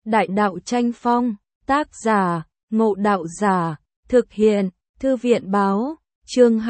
Đại đạo tranh phong, tác giả, Ngộ Đạo Giả, thực hiện, Thư viện báo, chương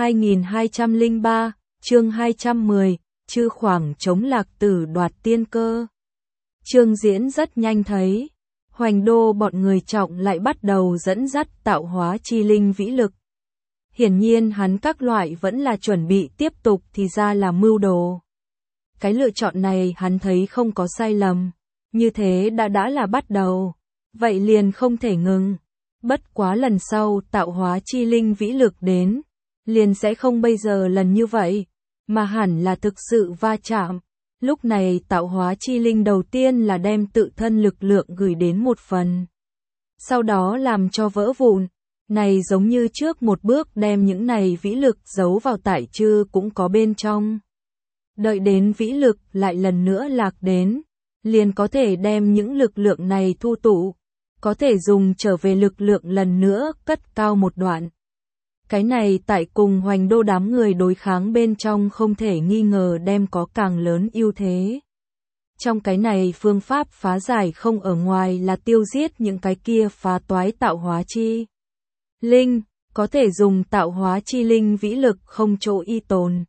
2203, chương 210, chư khoảng chống Lạc Tử đoạt tiên cơ. Chương diễn rất nhanh thấy, Hoành Đô bọn người trọng lại bắt đầu dẫn dắt tạo hóa chi linh vĩ lực. Hiển nhiên hắn các loại vẫn là chuẩn bị tiếp tục thì ra là mưu đồ. Cái lựa chọn này hắn thấy không có sai lầm, như thế đã là bắt đầu, vậy liền không thể ngừng. Bất quá lần sau tạo hóa chi linh vĩ lực đến, liền sẽ không bây giờ lần như vậy, mà hẳn là thực sự va chạm. Lúc này tạo hóa chi linh đầu tiên là đem tự thân lực lượng gửi đến một phần, sau đó làm cho vỡ vụn. Này giống như trước một bước đem những này vĩ lực giấu vào tại chư cũng có bên trong. Đợi đến vĩ lực lại lần nữa lạc đến, liền có thể đem những lực lượng này thu tụ, có thể dùng trở về lực lượng lần nữa cất cao một đoạn. Cái này tại cùng Hoành Đô đám người đối kháng bên trong không thể nghi ngờ đem có càng lớn ưu thế. Trong cái này phương pháp phá giải không ở ngoài là tiêu giết những cái kia phá toái tạo hóa chi linh, có thể dùng tạo hóa chi linh vĩ lực không chỗ y tồn.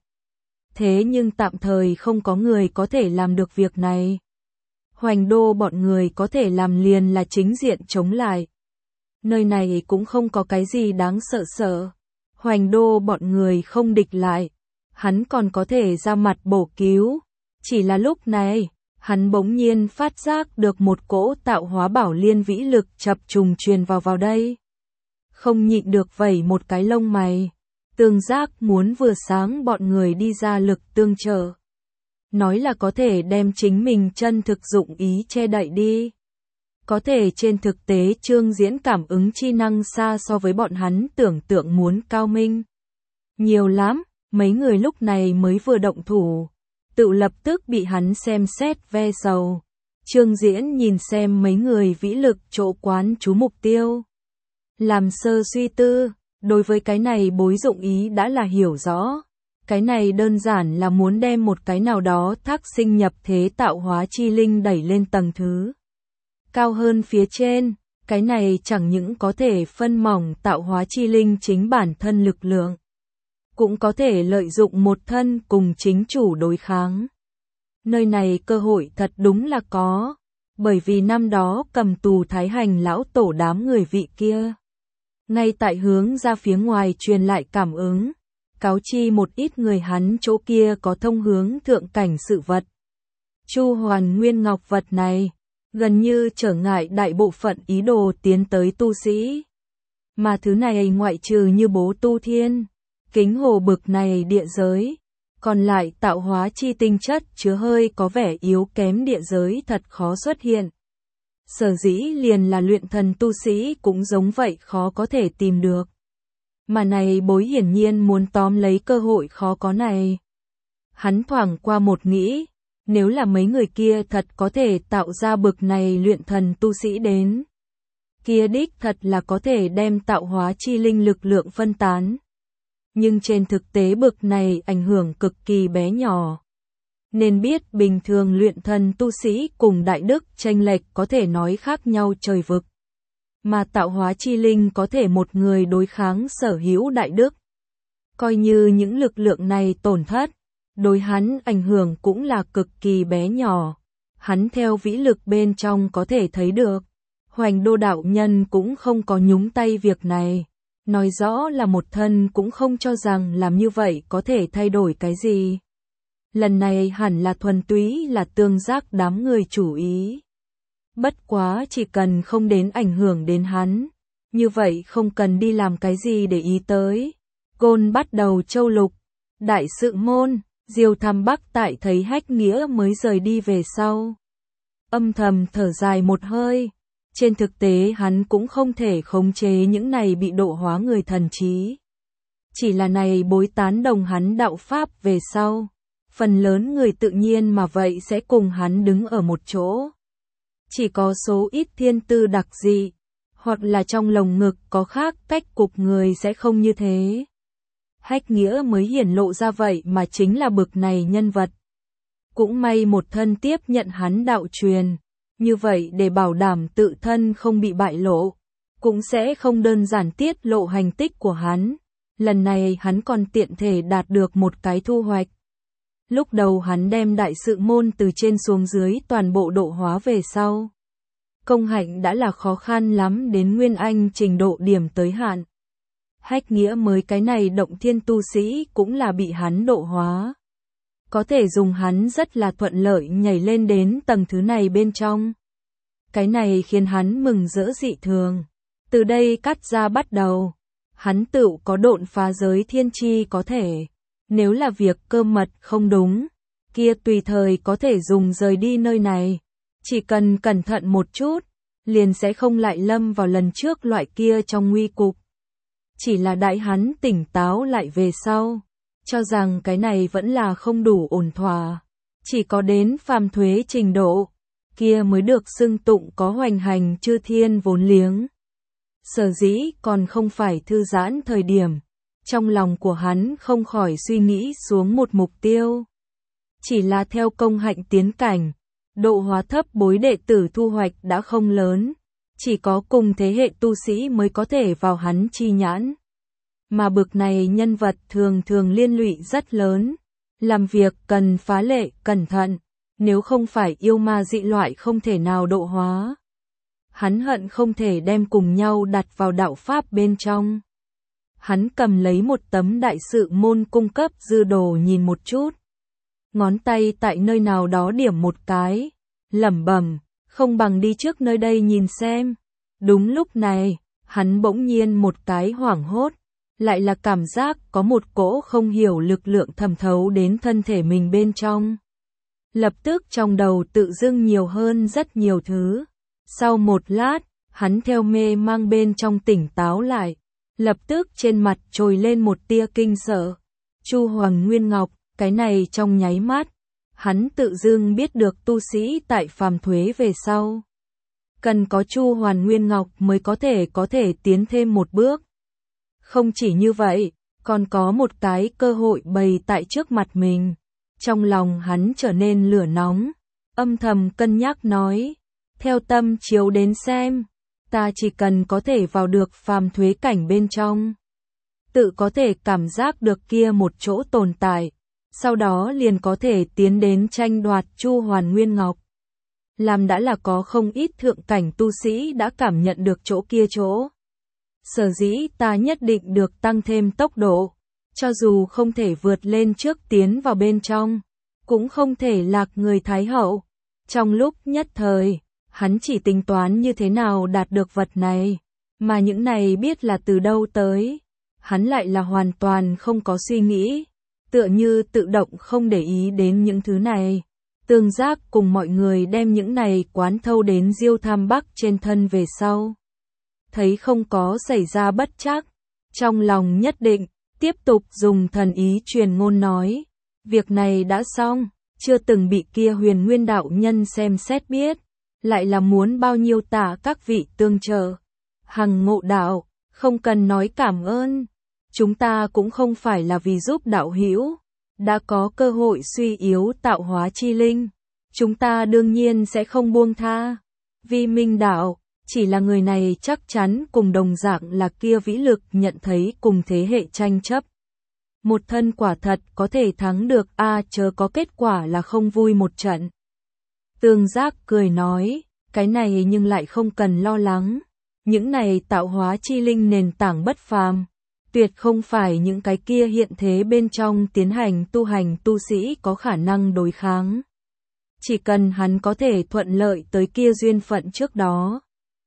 Thế nhưng tạm thời không có người có thể làm được việc này. Hoành Đô bọn người có thể làm liền là chính diện chống lại. Nơi này cũng không có cái gì đáng sợ. Hoành Đô bọn người không địch lại, hắn còn có thể ra mặt bổ cứu. Chỉ là lúc này, hắn bỗng nhiên phát giác được một cỗ tạo hóa bảo liên vĩ lực chập trùng truyền vào đây. Không nhịn được vẩy một cái lông mày, tương giác muốn vừa sáng bọn người đi ra lực tương trợ. Nói là có thể đem chính mình chân thực dụng ý che đậy đi. Có thể trên thực tế Trương Diễn cảm ứng chi năng xa so với bọn hắn tưởng tượng muốn cao minh. Nhiều lắm, mấy người lúc này mới vừa động thủ, tự lập tức bị hắn xem xét ve sầu. Trương Diễn nhìn xem mấy người vĩ lực chỗ quán chú mục tiêu. Làm sơ suy tư, đối với cái này bối dụng ý đã là hiểu rõ. Cái này đơn giản là muốn đem một cái nào đó thác sinh nhập thế tạo hóa chi linh đẩy lên tầng thứ cao hơn phía trên. Cái này chẳng những có thể phân mỏng tạo hóa chi linh chính bản thân lực lượng, cũng có thể lợi dụng một thân cùng chính chủ đối kháng. Nơi này cơ hội thật đúng là có, bởi vì năm đó cầm tù Thái Hành lão tổ đám người vị kia, ngay tại hướng ra phía ngoài truyền lại cảm ứng, cáo chi một ít người hắn chỗ kia có thông hướng thượng cảnh sự vật. Chu Hoàn Nguyên Ngọc vật này, gần như trở ngại đại bộ phận ý đồ tiến tới tu sĩ. Mà thứ này ngoại trừ như Bố Tu Thiên, Kính Hồ bực này địa giới, còn lại tạo hóa chi tinh chất chứa hơi có vẻ yếu kém địa giới thật khó xuất hiện. Sở dĩ liền là luyện thần tu sĩ cũng giống vậy khó có thể tìm được. Mà này bối hiển nhiên muốn tóm lấy cơ hội khó có này. Hắn thoảng qua một nghĩ, nếu là mấy người kia thật có thể tạo ra bực này luyện thần tu sĩ đến, kia đích thật là có thể đem tạo hóa chi linh lực lượng phân tán. Nhưng trên thực tế bực này ảnh hưởng cực kỳ bé nhỏ. Nên biết bình thường luyện thần tu sĩ cùng đại đức chênh lệch có thể nói khác nhau trời vực. Mà tạo hóa chi linh có thể một người đối kháng sở hữu đại đức. Coi như những lực lượng này tổn thất, đối hắn ảnh hưởng cũng là cực kỳ bé nhỏ. Hắn theo vĩ lực bên trong có thể thấy được, Hoành Đô đạo nhân cũng không có nhúng tay việc này. Nói rõ là một thân cũng không cho rằng làm như vậy có thể thay đổi cái gì. Lần này hẳn là thuần túy là tương giác đám người chủ ý. Bất quá chỉ cần không đến ảnh hưởng đến hắn, như vậy không cần đi làm cái gì để ý tới. Gôn bắt đầu châu lục, đại sự môn, Diêu Tham Bắc tại thấy Hách Nghĩa mới rời đi về sau, âm thầm thở dài một hơi. Trên thực tế hắn cũng không thể khống chế những này bị độ hóa người thần trí. Chỉ là này bối tán đồng hắn đạo pháp về sau, phần lớn người tự nhiên mà vậy sẽ cùng hắn đứng ở một chỗ. Chỉ có số ít thiên tư đặc dị, hoặc là trong lồng ngực có khác cách cục người sẽ không như thế. Hách Nghĩa mới hiển lộ ra vậy mà chính là bực này nhân vật. Cũng may một thân tiếp nhận hắn đạo truyền, như vậy để bảo đảm tự thân không bị bại lộ, cũng sẽ không đơn giản tiết lộ hành tích của hắn. Lần này hắn còn tiện thể đạt được một cái thu hoạch. Lúc đầu hắn đem đại sự môn từ trên xuống dưới toàn bộ độ hóa về sau. Công hạnh đã là khó khăn lắm đến Nguyên Anh trình độ điểm tới hạn. Hách nghĩa mới cái này động thiên tu sĩ cũng là bị hắn độ hóa. Có thể dùng hắn rất là thuận lợi nhảy lên đến tầng thứ này bên trong. Cái này khiến hắn mừng rỡ dị thường. Từ đây cắt ra bắt đầu. Hắn tự có độn phá giới thiên chi có thể. Nếu là việc cơ mật không đúng, kia tùy thời có thể dùng rời đi nơi này. Chỉ cần cẩn thận một chút, liền sẽ không lại lâm vào lần trước loại kia trong nguy cục. Chỉ là đại hắn tỉnh táo lại về sau, cho rằng cái này vẫn là không đủ ổn thỏa. Chỉ có đến phàm thuế trình độ, kia mới được xưng tụng có hoành hành chư thiên vốn liếng. Sở dĩ còn không phải thư giãn thời điểm, trong lòng của hắn không khỏi suy nghĩ xuống một mục tiêu. Chỉ là theo công hạnh tiến cảnh, độ hóa thấp bối đệ tử thu hoạch đã không lớn, chỉ có cùng thế hệ tu sĩ mới có thể vào hắn chi nhãn. Mà bực này nhân vật thường thường liên lụy rất lớn, làm việc cần phá lệ cẩn thận, nếu không phải yêu ma dị loại không thể nào độ hóa. Hắn hận không thể đem cùng nhau đặt vào đạo pháp bên trong. Hắn cầm lấy một tấm đại sự môn cung cấp dư đồ nhìn một chút. Ngón tay tại nơi nào đó điểm một cái, lẩm bẩm, không bằng đi trước nơi đây nhìn xem. Đúng lúc này, hắn bỗng nhiên một cái hoảng hốt, lại là cảm giác có một cỗ không hiểu lực lượng thẩm thấu đến thân thể mình bên trong. Lập tức trong đầu tự dưng nhiều hơn rất nhiều thứ. Sau một lát, hắn theo mê mang bên trong tỉnh táo lại, lập tức trên mặt trồi lên một tia kinh sợ. Chu Hoàng Nguyên Ngọc, cái này trong nháy mắt, hắn tự dưng biết được tu sĩ tại phàm thuế về sau. Cần có Chu Hoàn Nguyên Ngọc mới có thể tiến thêm một bước. Không chỉ như vậy, còn có một cái cơ hội bày tại trước mặt mình. Trong lòng hắn trở nên lửa nóng, âm thầm cân nhắc nói, theo tâm chiếu đến xem, ta chỉ cần có thể vào được phàm thuế cảnh bên trong, tự có thể cảm giác được kia một chỗ tồn tại, sau đó liền có thể tiến đến tranh đoạt Chu Hoàn Nguyên Ngọc. Làm đã là có không ít thượng cảnh tu sĩ đã cảm nhận được chỗ kia chỗ. Sở dĩ ta nhất định được tăng thêm tốc độ, cho dù không thể vượt lên trước tiến vào bên trong, cũng không thể lạc người Thái Hậu. Trong lúc nhất thời, hắn chỉ tính toán như thế nào đạt được vật này, mà những này biết là từ đâu tới, hắn lại là hoàn toàn không có suy nghĩ, tựa như tự động không để ý đến những thứ này. Tương giác cùng mọi người đem những này quán thâu đến Diêu Tham Bắc trên thân về sau. Thấy không có xảy ra bất trắc, trong lòng nhất định, tiếp tục dùng thần ý truyền ngôn nói, việc này đã xong, chưa từng bị kia Huyền Nguyên đạo nhân xem xét biết, lại là muốn bao nhiêu tạ các vị tương trợ. Hằng Ngộ đạo, không cần nói cảm ơn, chúng ta cũng không phải là vì giúp đạo hữu, đã có cơ hội suy yếu tạo hóa chi linh, chúng ta đương nhiên sẽ không buông tha. Vi Minh đạo, chỉ là người này chắc chắn cùng đồng dạng là kia vĩ lực nhận thấy cùng thế hệ tranh chấp. Một thân quả thật có thể thắng được chớ có kết quả là không vui một trận. Tương giác cười nói, cái này nhưng lại không cần lo lắng, những này tạo hóa chi linh nền tảng bất phàm, tuyệt không phải những cái kia hiện thế bên trong tiến hành tu hành tu sĩ có khả năng đối kháng. Chỉ cần hắn có thể thuận lợi tới kia duyên phận trước đó,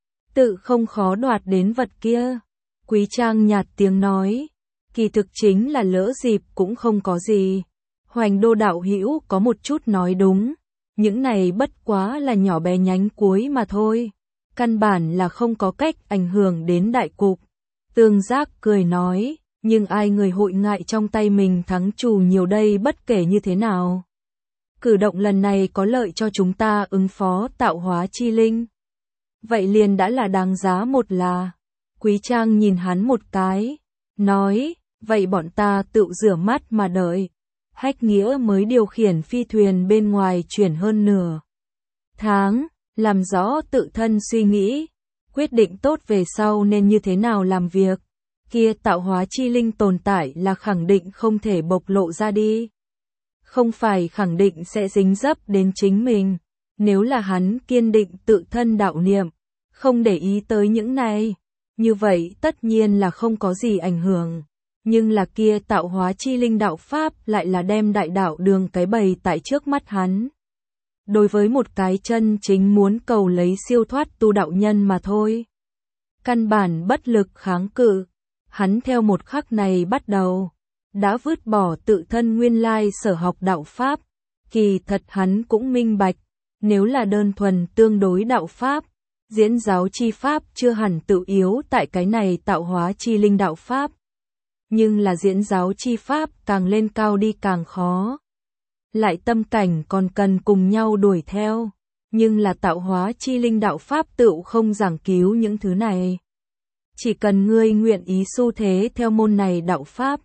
tự không khó đoạt đến vật kia. Quý Trang nhạt tiếng nói, kỳ thực chính là lỡ dịp cũng không có gì. Hoành Đô đạo hữu có một chút nói đúng, những này bất quá là nhỏ bé nhánh cuối mà thôi, căn bản là không có cách ảnh hưởng đến đại cục. Tương giác cười nói, nhưng ai người hội ngại trong tay mình thắng trù nhiều đây bất kể như thế nào. Cử động lần này có lợi cho chúng ta ứng phó tạo hóa chi linh. Vậy liền đã là đáng giá một là. Quý Trang nhìn hắn một cái, nói, vậy bọn ta tự rửa mắt mà đợi. Hách Nghĩa mới điều khiển phi thuyền bên ngoài chuyển hơn nửa tháng, làm rõ tự thân suy nghĩ, quyết định tốt về sau nên như thế nào làm việc. Kia tạo hóa chi linh tồn tại là khẳng định không thể bộc lộ ra đi. Không phải khẳng định sẽ dính dấp đến chính mình. Nếu là hắn kiên định tự thân đạo niệm, không để ý tới những này, như vậy tất nhiên là không có gì ảnh hưởng. Nhưng là kia tạo hóa chi linh đạo pháp lại là đem đại đạo đường cái bày tại trước mắt hắn. Đối với một cái chân chính muốn cầu lấy siêu thoát tu đạo nhân mà thôi. Căn bản bất lực kháng cự, hắn theo một khắc này bắt đầu, đã vứt bỏ tự thân nguyên lai sở học đạo pháp. Kỳ thật hắn cũng minh bạch, nếu là đơn thuần tương đối đạo pháp, diễn giáo chi pháp chưa hẳn tự yếu tại cái này tạo hóa chi linh đạo pháp. Nhưng là diễn giáo chi pháp càng lên cao đi càng khó. Lại tâm cảnh còn cần cùng nhau đuổi theo, nhưng là tạo hóa chi linh đạo pháp tự không giảng cứu những thứ này. Chỉ cần ngươi nguyện ý xu thế theo môn này đạo pháp,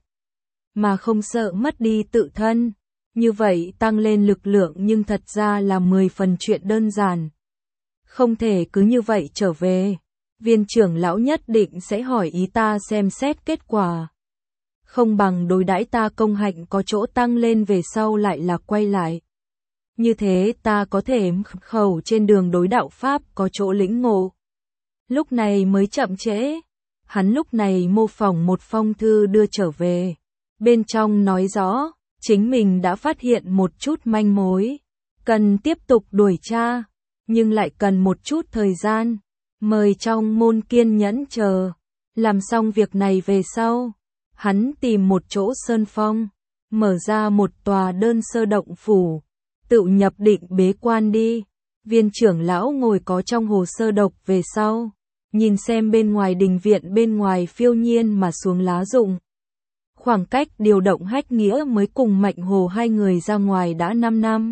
mà không sợ mất đi tự thân, như vậy tăng lên lực lượng nhưng thật ra là 10 phần chuyện đơn giản. Không thể cứ như vậy trở về, viên trưởng lão nhất định sẽ hỏi ý ta xem xét kết quả. Không bằng đối đãi ta công hạnh có chỗ tăng lên về sau lại là quay lại. Như thế ta có thể khẩu trên đường đối đạo pháp có chỗ lĩnh ngộ. Lúc này mới chậm trễ. Hắn lúc này mô phỏng một phong thư đưa trở về. Bên trong nói rõ, chính mình đã phát hiện một chút manh mối. Cần tiếp tục đuổi tra, nhưng lại cần một chút thời gian. Mời trong môn kiên nhẫn chờ. Làm xong việc này về sau, hắn tìm một chỗ sơn phong, mở ra một tòa đơn sơ động phủ, tự nhập định bế quan đi. Viên trưởng lão ngồi có trong hồ sơ độc về sau, nhìn xem bên ngoài đình viện bên ngoài phiêu nhiên mà xuống lá rụng. Khoảng cách điều động Hách Nghĩa mới cùng Mạnh Hồ hai người ra ngoài đã 5 năm,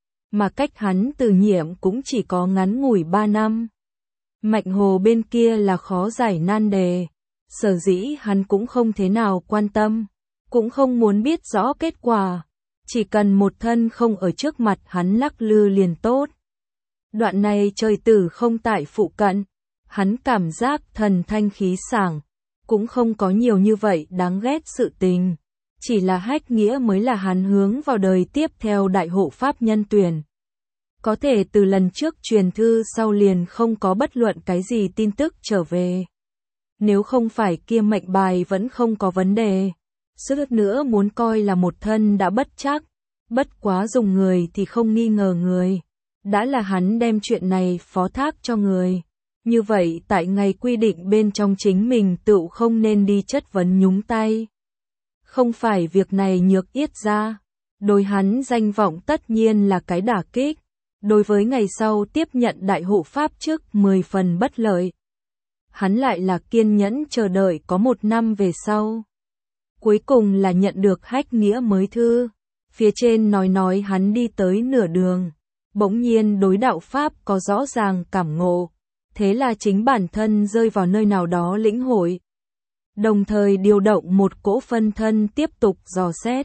mà cách hắn từ nhiệm cũng chỉ có ngắn ngủi 3 năm. Mạnh Hồ bên kia là khó giải nan đề. Sở dĩ hắn cũng không thế nào quan tâm, cũng không muốn biết rõ kết quả, chỉ cần một thân không ở trước mặt hắn lắc lư liền tốt. Đoạn này trời tử không tại phụ cận, hắn cảm giác thần thanh khí sảng, cũng không có nhiều như vậy đáng ghét sự tình, chỉ là Hách Nghĩa mới là hắn hướng vào đời tiếp theo đại hộ pháp nhân tuyển. Có thể từ lần trước truyền thư sau liền không có bất luận cái gì tin tức trở về. Nếu không phải kia mệnh bài vẫn không có vấn đề, suýt nữa muốn coi là một thân đã bất chắc, bất quá dùng người thì không nghi ngờ người. Đã là hắn đem chuyện này phó thác cho người. Như vậy tại ngày quy định bên trong chính mình tự không nên đi chất vấn nhúng tay. Không phải việc này nhược yết ra, đối hắn danh vọng tất nhiên là cái đả kích. Đối với ngày sau tiếp nhận đại hộ pháp trước 10 phần bất lợi. Hắn lại là kiên nhẫn chờ đợi có 1 năm về sau. Cuối cùng là nhận được Hách Nghĩa mới thư. Phía trên nói hắn đi tới nửa đường. Bỗng nhiên đối đạo pháp có rõ ràng cảm ngộ. Thế là chính bản thân rơi vào nơi nào đó lĩnh hội. Đồng thời điều động một cỗ phân thân tiếp tục dò xét.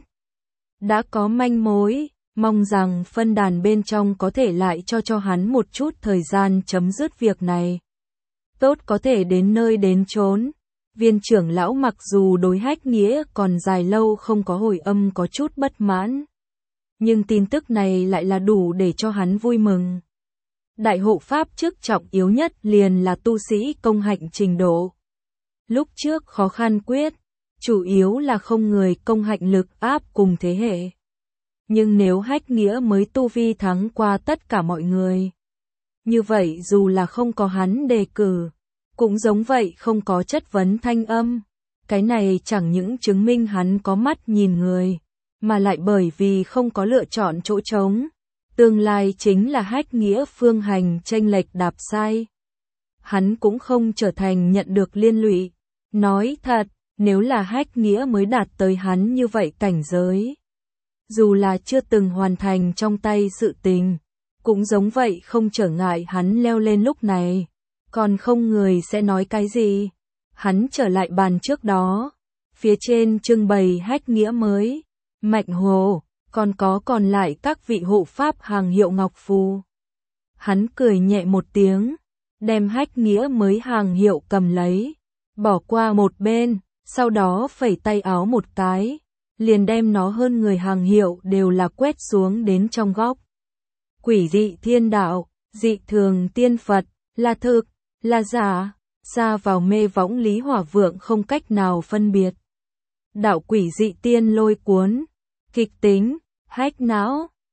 Đã có manh mối, mong rằng phân đàn bên trong có thể lại cho hắn một chút thời gian chấm dứt việc này. Tốt có thể đến nơi đến chốn. Viên trưởng lão mặc dù đối Hách Nghĩa còn dài lâu không có hồi âm có chút bất mãn. Nhưng tin tức này lại là đủ để cho hắn vui mừng. Đại hộ pháp chức trọng yếu nhất liền là tu sĩ công hạnh trình độ. Lúc trước khó khăn quyết, chủ yếu là không người công hạnh lực áp cùng thế hệ. Nhưng nếu Hách Nghĩa mới tu vi thắng qua tất cả mọi người, như vậy dù là không có hắn đề cử, cũng giống vậy không có chất vấn thanh âm. Cái này chẳng những chứng minh hắn có mắt nhìn người, mà lại bởi vì không có lựa chọn chỗ trống. Tương lai chính là Hách Nghĩa phương hành chênh lệch đạp sai. Hắn cũng không trở thành nhận được liên lụy. Nói thật, nếu là Hách Nghĩa mới đạt tới hắn như vậy cảnh giới, dù là chưa từng hoàn thành trong tay sự tình, cũng giống vậy không trở ngại hắn leo lên lúc này. Còn không người sẽ nói cái gì. Hắn trở lại bàn trước đó. Phía trên trưng bày Hách Nghĩa mới, Mạnh Hồ, còn lại các vị hộ pháp hàng hiệu ngọc phù. Hắn cười nhẹ một tiếng, đem Hách Nghĩa mới hàng hiệu cầm lấy, bỏ qua một bên, sau đó phẩy tay áo một cái, liền đem nó hơn người hàng hiệu đều là quét xuống đến trong góc. Quỷ dị thiên đạo, dị thường tiên Phật, là thực, là giả, xa vào mê võng Lý Hỏa Vượng không cách nào phân biệt. Đạo quỷ dị tiên lôi cuốn, kịch tính, hách não,